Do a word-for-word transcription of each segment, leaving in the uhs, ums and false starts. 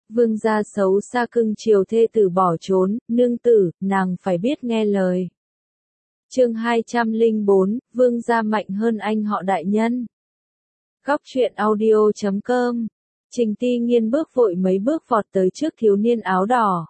Vương gia xấu xa cưng chiều thê tử bỏ trốn, nương tử, nàng phải biết nghe lời. Chương hai trăm lẻ bốn, Vương gia mạnh hơn anh họ đại nhân. Góc truyện audio chấm com. Trình Ti Nghiên bước vội mấy bước vọt tới trước thiếu niên áo đỏ.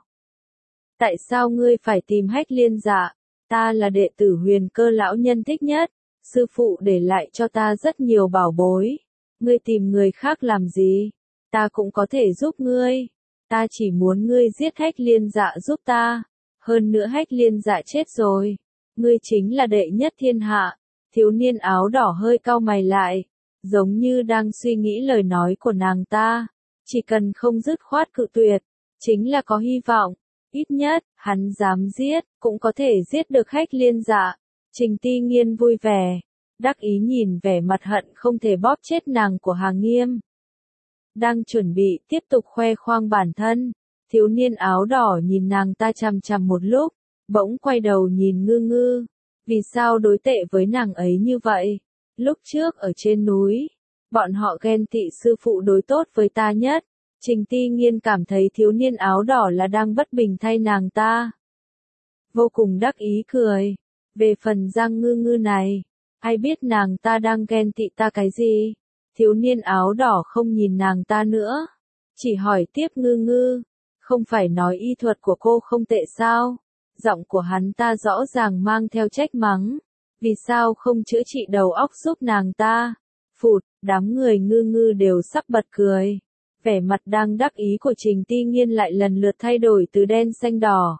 Tại sao ngươi phải tìm Hách Liên Dạ? Ta là đệ tử Huyền Cơ lão nhân thích nhất, sư phụ để lại cho ta rất nhiều bảo bối. Ngươi tìm người khác làm gì? Ta cũng có thể giúp ngươi. Ta chỉ muốn ngươi giết Hách Liên Dạ giúp ta. Hơn nữa Hách Liên Dạ chết rồi. Ngươi chính là đệ nhất thiên hạ. Thiếu niên áo đỏ hơi cau mày lại, giống như đang suy nghĩ lời nói của nàng ta. Chỉ cần không dứt khoát cự tuyệt, chính là có hy vọng. Ít nhất, hắn dám giết, cũng có thể giết được Hách Liên Dạ. Trình Ti Nghiên vui vẻ, đắc ý nhìn vẻ mặt hận không thể bóp chết nàng của Hà Nghiêm. Đang chuẩn bị tiếp tục khoe khoang bản thân, thiếu niên áo đỏ nhìn nàng ta chằm chằm một lúc, bỗng quay đầu nhìn Ngư Ngư. Vì sao đối tệ với nàng ấy như vậy? Lúc trước ở trên núi, bọn họ ghen tị sư phụ đối tốt với ta nhất. Trình Ti Nghiên cảm thấy thiếu niên áo đỏ là đang bất bình thay nàng ta. Vô cùng đắc ý cười. Về phần Giang Ngư Ngư này, ai biết nàng ta đang ghen tị ta cái gì? Thiếu niên áo đỏ không nhìn nàng ta nữa, chỉ hỏi tiếp Ngư Ngư, không phải nói y thuật của cô không tệ sao? Giọng của hắn ta rõ ràng mang theo trách mắng. Vì sao không chữa trị đầu óc giúp nàng ta? Phụt, đám người Ngư Ngư đều sắp bật cười. Vẻ mặt đang đắc ý của Trình Ti Nghiên lại lần lượt thay đổi từ đen xanh đỏ.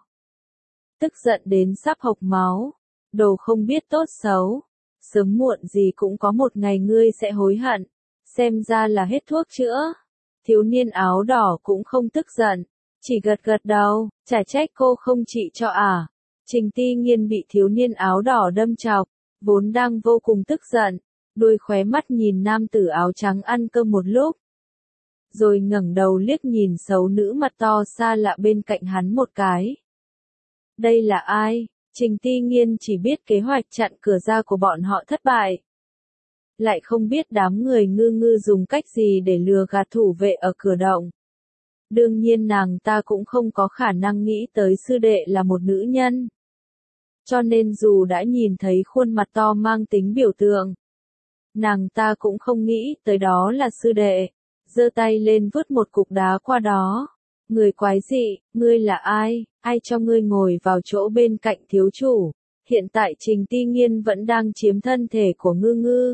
Tức giận đến sắp hộc máu. Đồ không biết tốt xấu. Sớm muộn gì cũng có một ngày ngươi sẽ hối hận. Xem ra là hết thuốc chữa. Thiếu niên áo đỏ cũng không tức giận. Chỉ gật gật đầu, chả trách cô không trị cho à. Trình Ti Nghiên bị thiếu niên áo đỏ đâm chọc, vốn đang vô cùng tức giận. Đôi khóe mắt nhìn nam tử áo trắng ăn cơm một lúc. Rồi ngẩng đầu liếc nhìn xấu nữ mặt to xa lạ bên cạnh hắn một cái. Đây là ai? Trình Ti Nghiên chỉ biết kế hoạch chặn cửa ra của bọn họ thất bại. Lại không biết đám người Ngư Ngư dùng cách gì để lừa gạt thủ vệ ở cửa động. Đương nhiên nàng ta cũng không có khả năng nghĩ tới sư đệ là một nữ nhân. Cho nên dù đã nhìn thấy khuôn mặt to mang tính biểu tượng, nàng ta cũng không nghĩ tới đó là sư đệ. Giơ tay lên vứt một cục đá qua đó. Người quái dị, ngươi là ai? Ai cho ngươi ngồi vào chỗ bên cạnh thiếu chủ? Hiện tại Trình Ti Nghiên vẫn đang chiếm thân thể của Ngư Ngư.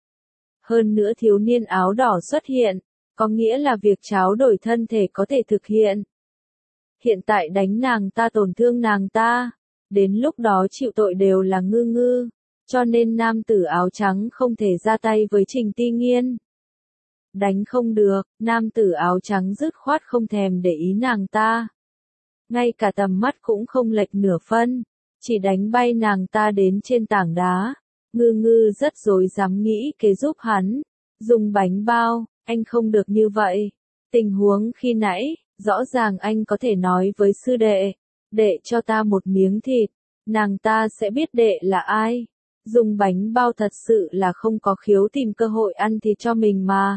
Hơn nữa thiếu niên áo đỏ xuất hiện, có nghĩa là việc tráo đổi thân thể có thể thực hiện. Hiện tại đánh nàng ta tổn thương nàng ta, đến lúc đó chịu tội đều là Ngư Ngư, cho nên nam tử áo trắng không thể ra tay với Trình Ti Nghiên. Đánh không được, nam tử áo trắng dứt khoát không thèm để ý nàng ta. Ngay cả tầm mắt cũng không lệch nửa phân, chỉ đánh bay nàng ta đến trên tảng đá. Ngư Ngư rất rối rắm nghĩ kế giúp hắn. Dùng bánh bao, anh không được như vậy. Tình huống khi nãy, rõ ràng anh có thể nói với sư đệ, đệ cho ta một miếng thịt, nàng ta sẽ biết đệ là ai. Dùng bánh bao thật sự là không có khiếu tìm cơ hội ăn thịt cho mình mà.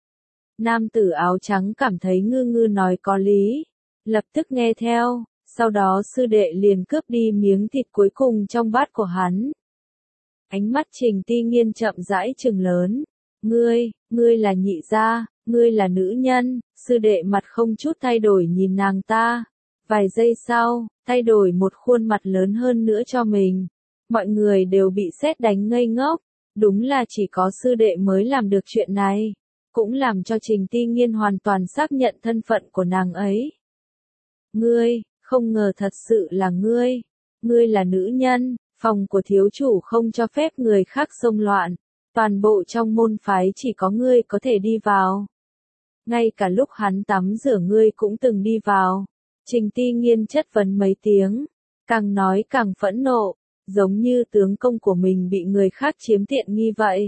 Nam tử áo trắng cảm thấy Ngư Ngư nói có lý, lập tức nghe theo, sau đó sư đệ liền cướp đi miếng thịt cuối cùng trong bát của hắn. Ánh mắt Trình Ti Nghiên chậm rãi trừng lớn, ngươi, ngươi là nhị gia, ngươi là nữ nhân. Sư đệ mặt không chút thay đổi nhìn nàng ta, vài giây sau, thay đổi một khuôn mặt lớn hơn nữa cho mình. Mọi người đều bị sét đánh ngây ngốc, đúng là chỉ có sư đệ mới làm được chuyện này. Cũng làm cho Trình Ti Nghiên hoàn toàn xác nhận thân phận của nàng ấy. Ngươi, không ngờ thật sự là ngươi. Ngươi là nữ nhân, phòng của thiếu chủ không cho phép người khác xông loạn. Toàn bộ trong môn phái chỉ có ngươi có thể đi vào. Ngay cả lúc hắn tắm rửa ngươi cũng từng đi vào. Trình Ti Nghiên chất vấn mấy tiếng, càng nói càng phẫn nộ, giống như tướng công của mình bị người khác chiếm tiện nghi vậy.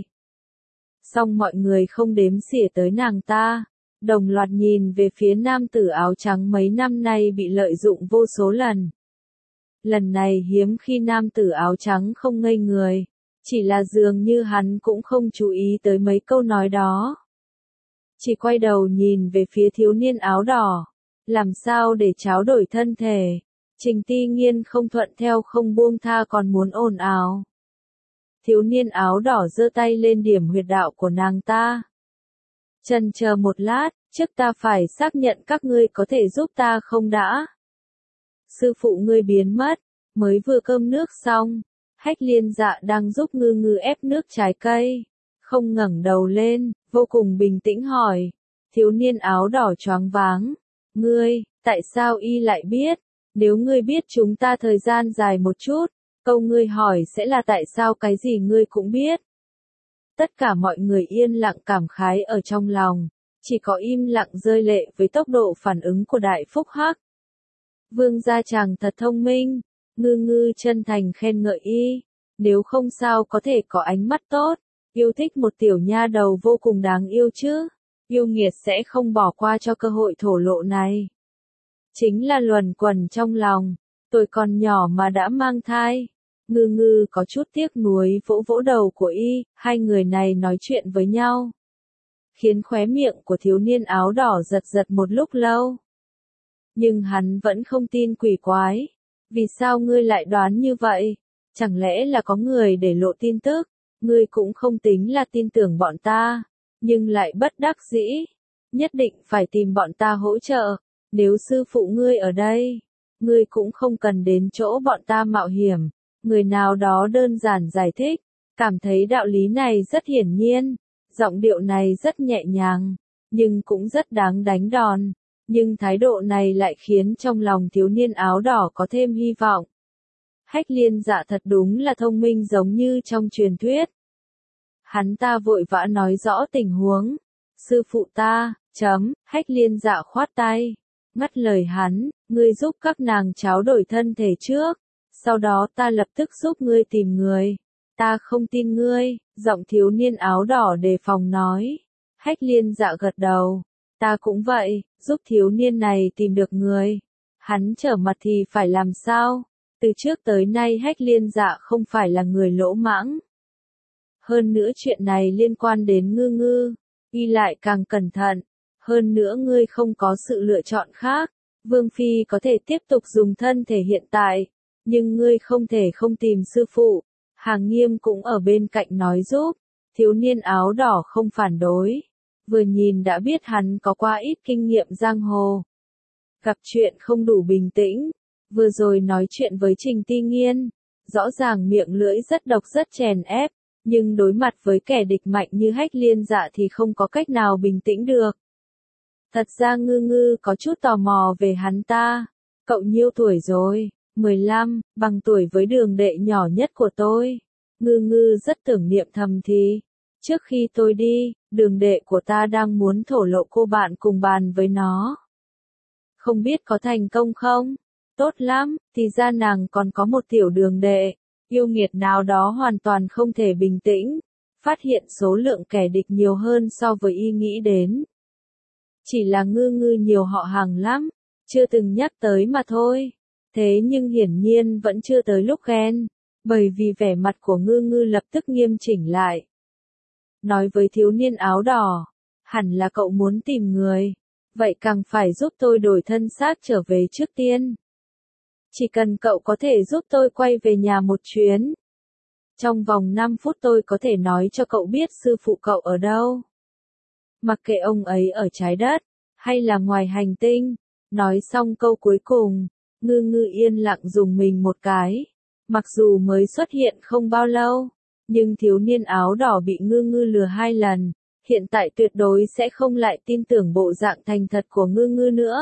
Xong mọi người không đếm xỉa tới nàng ta, đồng loạt nhìn về phía nam tử áo trắng mấy năm nay bị lợi dụng vô số lần. Lần này hiếm khi nam tử áo trắng không ngây người, chỉ là dường như hắn cũng không chú ý tới mấy câu nói đó. Chỉ quay đầu nhìn về phía thiếu niên áo đỏ, Làm sao để tráo đổi thân thể? Trình Ti Nghiên không thuận theo không buông tha còn muốn ồn ào. Thiếu niên áo đỏ giơ tay lên điểm huyệt đạo của nàng ta. Chần chờ một lát, trước ta phải xác nhận các ngươi có thể giúp ta không đã. Sư phụ ngươi biến mất, mới vừa cơm nước xong, Hách Liên Dạ đang giúp Ngư Ngư ép nước trái cây, không ngẩng đầu lên, vô cùng bình tĩnh hỏi. Thiếu niên áo đỏ choáng váng, ngươi, tại sao y lại biết? Nếu ngươi biết chúng ta thời gian dài một chút, câu ngươi hỏi sẽ là tại sao cái gì ngươi cũng biết. Tất cả mọi người yên lặng cảm khái ở trong lòng, chỉ có im lặng rơi lệ với tốc độ phản ứng của Đại Phúc Hắc. Vương gia chàng thật thông minh, Ngư Ngư chân thành khen ngợi y, nếu không sao có thể có ánh mắt tốt, yêu thích một tiểu nha đầu vô cùng đáng yêu chứ, yêu nghiệt sẽ không bỏ qua cho cơ hội thổ lộ này. Chính là luẩn quẩn trong lòng, tôi còn nhỏ mà đã mang thai. Ngư Ngư có chút tiếc nuối vỗ vỗ đầu của y, hai người này nói chuyện với nhau, khiến khóe miệng của thiếu niên áo đỏ giật giật một lúc lâu. Nhưng hắn vẫn không tin quỷ quái. Vì sao ngươi lại đoán như vậy? Chẳng lẽ là có người để lộ tin tức? Ngươi cũng không tính là tin tưởng bọn ta, nhưng lại bất đắc dĩ. Nhất định phải tìm bọn ta hỗ trợ. Nếu sư phụ ngươi ở đây, ngươi cũng không cần đến chỗ bọn ta mạo hiểm. Người nào đó đơn giản giải thích, cảm thấy đạo lý này rất hiển nhiên. Giọng điệu này rất nhẹ nhàng, nhưng cũng rất đáng đánh đòn. Nhưng thái độ này lại khiến trong lòng thiếu niên áo đỏ có thêm hy vọng. Hách Liên Dạ thật đúng là thông minh giống như trong truyền thuyết. Hắn ta vội vã nói rõ tình huống. Sư phụ ta, chấm, Hách Liên Dạ khoát tay, ngắt lời hắn, ngươi giúp các nàng tráo đổi thân thể trước, sau đó ta lập tức giúp ngươi tìm người. Ta không tin ngươi, giọng thiếu niên áo đỏ đề phòng nói. Hách Liên Dạ gật đầu. Ta cũng vậy, giúp thiếu niên này tìm được người. Hắn trở mặt thì phải làm sao? Từ trước tới nay Hách Liên Dạ không phải là người lỗ mãng. Hơn nữa chuyện này liên quan đến Ngư Ngư, y lại càng cẩn thận. Hơn nữa ngươi không có sự lựa chọn khác. Vương Phi có thể tiếp tục dùng thân thể hiện tại, nhưng ngươi không thể không tìm sư phụ. Hàng Nghiêm cũng ở bên cạnh nói giúp. Thiếu niên áo đỏ không phản đối. Vừa nhìn đã biết hắn có qua ít kinh nghiệm giang hồ. Gặp chuyện không đủ bình tĩnh. Vừa rồi nói chuyện với Trình Ti Nghiên, rõ ràng miệng lưỡi rất độc rất chèn ép, nhưng đối mặt với kẻ địch mạnh như Hách Liên Dạ thì không có cách nào bình tĩnh được. Thật ra Ngư Ngư có chút tò mò về hắn ta. Cậu nhiêu tuổi rồi? mười lăm, bằng tuổi với Đường đệ nhỏ nhất của tôi. Ngư Ngư rất tưởng niệm thầm thì. Trước khi tôi đi, Đường đệ của ta đang muốn thổ lộ cô bạn cùng bàn với nó. Không biết có thành công không? Tốt lắm, thì ra nàng còn có một tiểu đường đệ. Yêu nghiệt nào đó hoàn toàn không thể bình tĩnh. Phát hiện số lượng kẻ địch nhiều hơn so với y nghĩ đến. Chỉ là Ngư Ngư nhiều họ hàng lắm, chưa từng nhắc tới mà thôi. Thế nhưng hiển nhiên vẫn chưa tới lúc ghen, bởi vì vẻ mặt của Ngư Ngư lập tức nghiêm chỉnh lại. Nói với thiếu niên áo đỏ, hẳn là cậu muốn tìm người, vậy càng phải giúp tôi đổi thân xác trở về trước tiên. Chỉ cần cậu có thể giúp tôi quay về nhà một chuyến. Trong vòng năm phút tôi có thể nói cho cậu biết sư phụ cậu ở đâu. Mặc kệ ông ấy ở trái đất, hay là ngoài hành tinh. Nói xong câu cuối cùng, Ngư Ngư yên lặng dùng mình một cái. Mặc dù mới xuất hiện không bao lâu, nhưng thiếu niên áo đỏ bị Ngư Ngư lừa hai lần, hiện tại tuyệt đối sẽ không lại tin tưởng bộ dạng thành thật của Ngư Ngư nữa.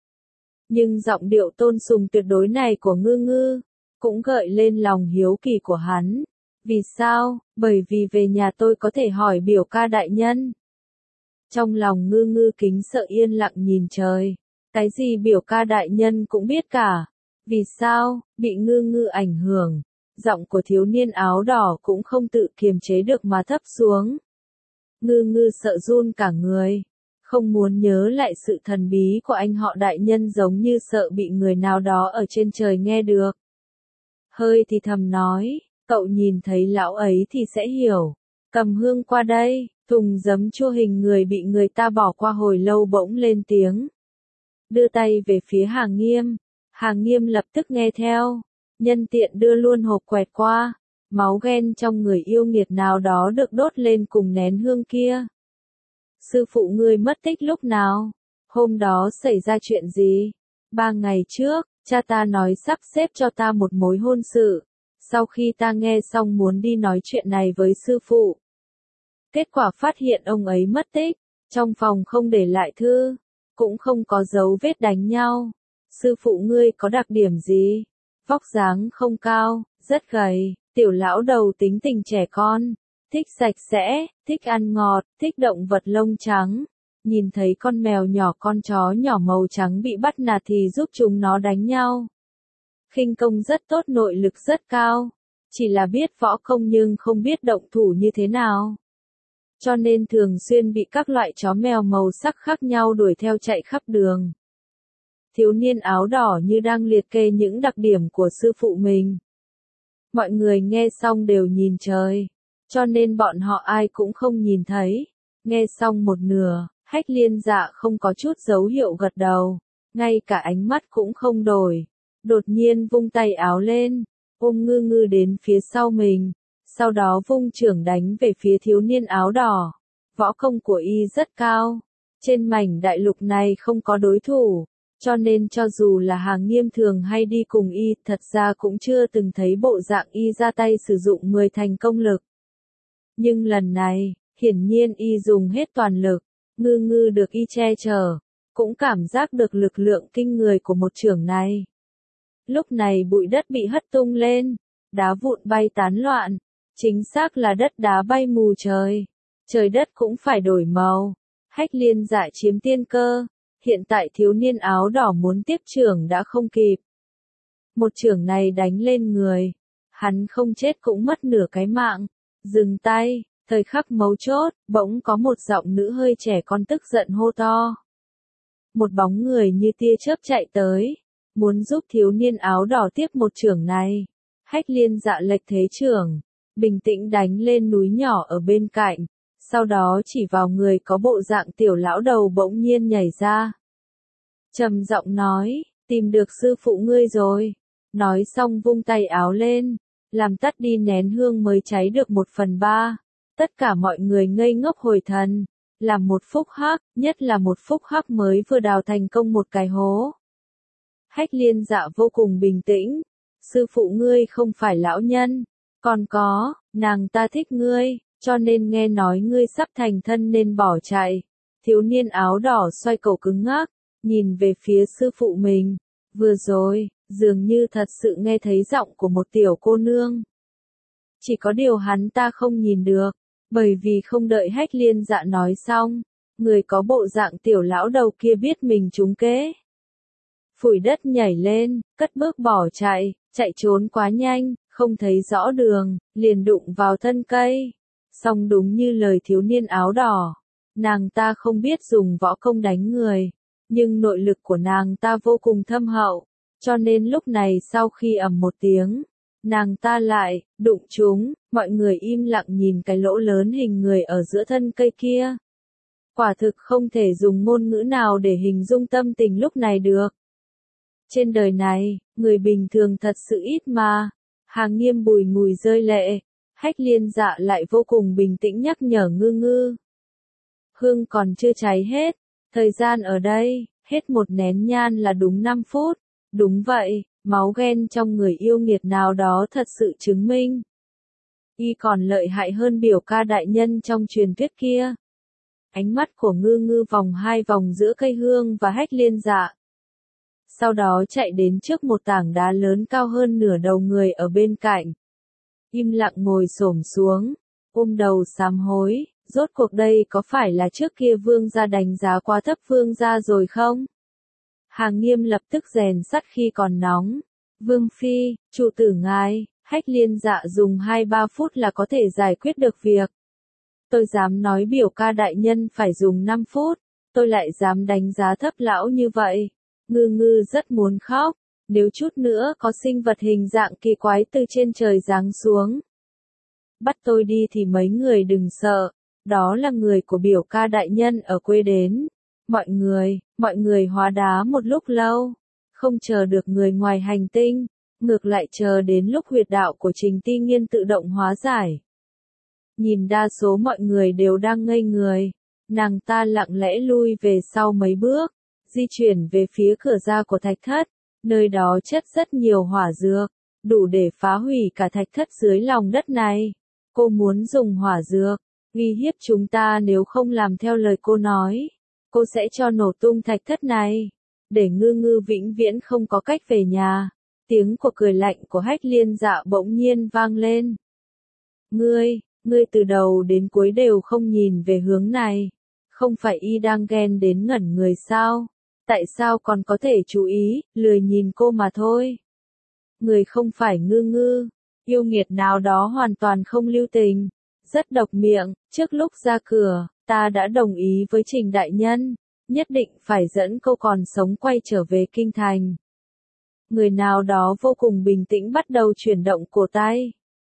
Nhưng giọng điệu tôn sùng tuyệt đối này của Ngư Ngư, cũng gợi lên lòng hiếu kỳ của hắn. Vì sao? Bởi vì về nhà tôi có thể hỏi biểu ca đại nhân. Trong lòng Ngư Ngư kính sợ yên lặng nhìn trời. Cái gì biểu ca đại nhân cũng biết cả. Vì sao? Bị Ngư Ngư ảnh hưởng. Giọng của thiếu niên áo đỏ cũng không tự kiềm chế được mà thấp xuống. Ngư Ngư sợ run cả người. Không muốn nhớ lại sự thần bí của anh họ đại nhân giống như sợ bị người nào đó ở trên trời nghe được. Hơi thì thầm nói, cậu nhìn thấy lão ấy thì sẽ hiểu. Cầm hương qua đây, thùng giấm chua hình người bị người ta bỏ qua hồi lâu bỗng lên tiếng. đưa tay về phía Hàng Nghiêm. Hàng Nghiêm lập tức nghe theo, nhân tiện đưa luôn hộp quẹt qua, máu ghen trong người yêu nghiệt nào đó được đốt lên cùng nén hương kia. Sư phụ ngươi mất tích lúc nào? Hôm đó xảy ra chuyện gì? Ba ngày trước, cha ta nói sắp xếp cho ta một mối hôn sự. Sau khi ta nghe xong muốn đi nói chuyện này với sư phụ. Kết quả phát hiện ông ấy mất tích, trong phòng không để lại thư, cũng không có dấu vết đánh nhau. Sư phụ ngươi có đặc điểm gì? Vóc dáng không cao, rất gầy, tiểu lão đầu tính tình trẻ con, thích sạch sẽ, thích ăn ngọt, thích động vật lông trắng. Nhìn thấy con mèo nhỏ con chó nhỏ màu trắng bị bắt nạt thì giúp chúng nó đánh nhau. Khinh công rất tốt, nội lực rất cao, chỉ là biết võ công nhưng không biết động thủ như thế nào. Cho nên thường xuyên bị các loại chó mèo màu sắc khác nhau đuổi theo chạy khắp đường. Thiếu niên áo đỏ như đang liệt kê những đặc điểm của sư phụ mình. Mọi người nghe xong đều nhìn trời, cho nên bọn họ ai cũng không nhìn thấy. Nghe xong một nửa, Hách Liên Dạ không có chút dấu hiệu gật đầu, ngay cả ánh mắt cũng không đổi. Đột nhiên vung tay áo lên, ôm Ngư Ngư đến phía sau mình, sau đó vung chưởng đánh về phía thiếu niên áo đỏ. Võ công của y rất cao, trên mảnh đại lục này không có đối thủ, cho nên cho dù là Hàng Nghiêm thường hay đi cùng y, thật ra cũng chưa từng thấy bộ dạng y ra tay sử dụng mười thành công lực. Nhưng lần này, hiển nhiên y dùng hết toàn lực, Ngư Ngư được y che chở, cũng cảm giác được lực lượng kinh người của một chưởng này. Lúc này bụi đất bị hất tung lên, đá vụn bay tán loạn, chính xác là đất đá bay mù trời, trời đất cũng phải đổi màu. Hách Liên Dạ chiếm tiên cơ, hiện tại thiếu niên áo đỏ muốn tiếp chưởng đã không kịp. Một chưởng này đánh lên người, hắn không chết cũng mất nửa cái mạng. Dừng tay, thời khắc mấu chốt, bỗng có một giọng nữ hơi trẻ con tức giận hô to. Một bóng người như tia chớp chạy tới, muốn giúp thiếu niên áo đỏ tiếp một chưởng này. Hách Liên Dạ lệch thế chưởng, bình tĩnh đánh lên núi nhỏ ở bên cạnh, sau đó chỉ vào người có bộ dạng tiểu lão đầu bỗng nhiên nhảy ra. Trầm giọng nói, tìm được sư phụ ngươi rồi. Nói xong vung tay áo lên, làm tắt đi nén hương mới cháy được một phần ba. Tất cả mọi người ngây ngốc hồi thần, làm một phúc hắc, nhất là một phúc hắc mới vừa đào thành công một cái hố. Hách Liên Dạ vô cùng bình tĩnh, sư phụ ngươi không phải lão nhân, còn có, nàng ta thích ngươi, cho nên nghe nói ngươi sắp thành thân nên bỏ chạy. Thiếu niên áo đỏ xoay cổ cứng ngắc, nhìn về phía sư phụ mình, vừa rồi, dường như thật sự nghe thấy giọng của một tiểu cô nương. Chỉ có điều hắn ta không nhìn được, bởi vì không đợi Hách Liên Dạ nói xong, người có bộ dạng tiểu lão đầu kia biết mình trúng kế. Phủi đất nhảy lên, cất bước bỏ chạy, chạy trốn quá nhanh, không thấy rõ đường, liền đụng vào thân cây. Song đúng như lời thiếu niên áo đỏ, nàng ta không biết dùng võ công đánh người, nhưng nội lực của nàng ta vô cùng thâm hậu, cho nên lúc này sau khi ầm một tiếng, nàng ta lại đụng chúng, mọi người im lặng nhìn cái lỗ lớn hình người ở giữa thân cây kia. Quả thực không thể dùng ngôn ngữ nào để hình dung tâm tình lúc này được. Trên đời này, người bình thường thật sự ít mà. Hàng Nghiêm bùi ngùi rơi lệ, Hách Liên Dạ lại vô cùng bình tĩnh nhắc nhở Ngư Ngư. Hương còn chưa cháy hết, thời gian ở đây, hết một nén nhang là đúng năm phút. Đúng vậy, máu ghen trong người yêu nghiệt nào đó thật sự chứng minh. Y còn lợi hại hơn biểu ca đại nhân trong truyền thuyết kia. Ánh mắt của Ngư Ngư vòng hai vòng giữa cây hương và Hách Liên Dạ. Sau đó chạy đến trước một tảng đá lớn cao hơn nửa đầu người ở bên cạnh. Im lặng ngồi xổm xuống, ôm đầu sám hối, rốt cuộc đây có phải là trước kia vương gia đánh giá quá thấp vương gia rồi không? Hàng Nghiêm lập tức rèn sắt khi còn nóng. Vương phi, chủ tử ngài, Hách Liên Dạ dùng hai ba phút là có thể giải quyết được việc. Tôi dám nói biểu ca đại nhân phải dùng năm phút, tôi lại dám đánh giá thấp lão như vậy. Ngư Ngư rất muốn khóc, nếu chút nữa có sinh vật hình dạng kỳ quái từ trên trời giáng xuống. Bắt tôi đi thì mấy người đừng sợ, đó là người của biểu ca đại nhân ở quê đến. Mọi người, mọi người hóa đá một lúc lâu, không chờ được người ngoài hành tinh, ngược lại chờ đến lúc huyệt đạo của Trình Ti Nghiên tự động hóa giải. Nhìn đa số mọi người đều đang ngây người, nàng ta lặng lẽ lui về sau mấy bước, di chuyển về phía cửa ra của thạch thất, nơi đó chất rất nhiều hỏa dược, đủ để phá hủy cả thạch thất dưới lòng đất này. Cô muốn dùng hỏa dược, uy hiếp chúng ta, nếu không làm theo lời cô nói, cô sẽ cho nổ tung thạch thất này, để Ngư Ngư vĩnh viễn không có cách về nhà. Tiếng của cười lạnh của Hách Liên Dạ bỗng nhiên vang lên. Ngươi, ngươi từ đầu đến cuối đều không nhìn về hướng này, không phải y đang ghen đến ngẩn người sao? Tại sao còn có thể chú ý, lười nhìn cô mà thôi? Người không phải Ngư Ngư, yêu nghiệt nào đó hoàn toàn không lưu tình, rất độc miệng. Trước lúc ra cửa, ta đã đồng ý với Trình đại nhân, nhất định phải dẫn cô còn sống quay trở về kinh thành. Người nào đó vô cùng bình tĩnh bắt đầu chuyển động cổ tay.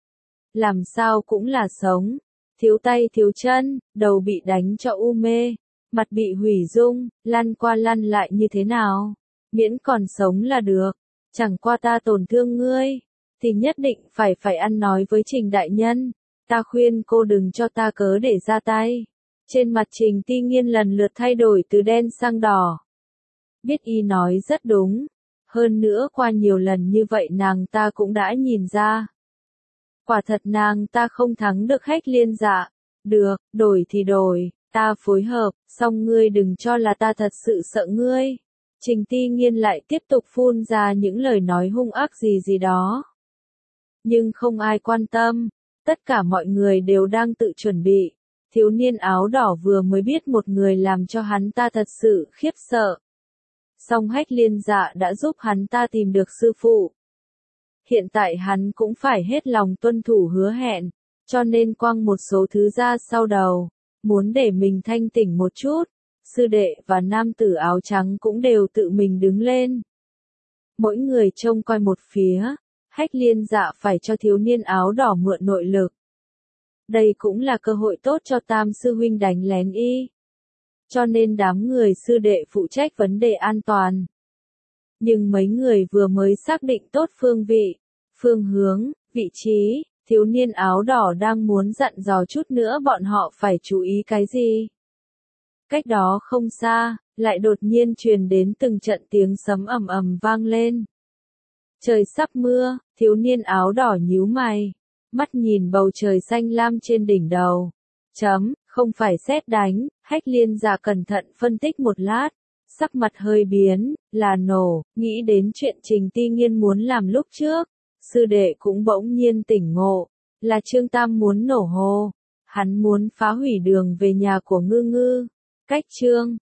Làm sao cũng là sống, thiếu tay thiếu chân, đầu bị đánh cho u mê, mặt bị hủy dung, lăn qua lăn lại như thế nào, miễn còn sống là được. Chẳng qua ta tổn thương ngươi, thì nhất định phải phải ăn nói với Trình đại nhân. Ta khuyên cô đừng cho ta cớ để ra tay. Trên mặt Trình Ti Nghiên lần lượt thay đổi từ đen sang đỏ. Biết y nói rất đúng. Hơn nữa qua nhiều lần như vậy nàng ta cũng đã nhìn ra. Quả thật nàng ta không thắng được Hách Liên Dạ. Được, đổi thì đổi, ta phối hợp, song ngươi đừng cho là ta thật sự sợ ngươi. Trình Ti Nghiên lại tiếp tục phun ra những lời nói hung ác gì gì đó. Nhưng không ai quan tâm, tất cả mọi người đều đang tự chuẩn bị. Thiếu niên áo đỏ vừa mới biết một người làm cho hắn ta thật sự khiếp sợ. Song Hách Liên Dạ đã giúp hắn ta tìm được sư phụ. Hiện tại hắn cũng phải hết lòng tuân thủ hứa hẹn, cho nên quăng một số thứ ra sau đầu, muốn để mình thanh tỉnh một chút. Sư đệ và nam tử áo trắng cũng đều tự mình đứng lên. Mỗi người trông coi một phía, Hách Liên Dạ phải cho thiếu niên áo đỏ mượn nội lực. Đây cũng là cơ hội tốt cho Tam sư huynh đánh lén y. Cho nên đám người sư đệ phụ trách vấn đề an toàn. Nhưng mấy người vừa mới xác định tốt phương vị, phương hướng, vị trí, thiếu niên áo đỏ đang muốn dặn dò chút nữa bọn họ phải chú ý cái gì. Cách đó không xa, lại đột nhiên truyền đến từng trận tiếng sấm ầm ầm vang lên. Trời sắp mưa, thiếu niên áo đỏ nhíu mày, mắt nhìn bầu trời xanh lam trên đỉnh đầu. Chấm, không phải sét đánh. Hách Liên Dạ cẩn thận phân tích một lát, sắc mặt hơi biến, là nổ, nghĩ đến chuyện Trình Ti Nghiên muốn làm lúc trước. Sư đệ cũng bỗng nhiên tỉnh ngộ, là Trương Tam muốn nổ hồ, hắn muốn phá hủy đường về nhà của Ngư Ngư. Cách Trương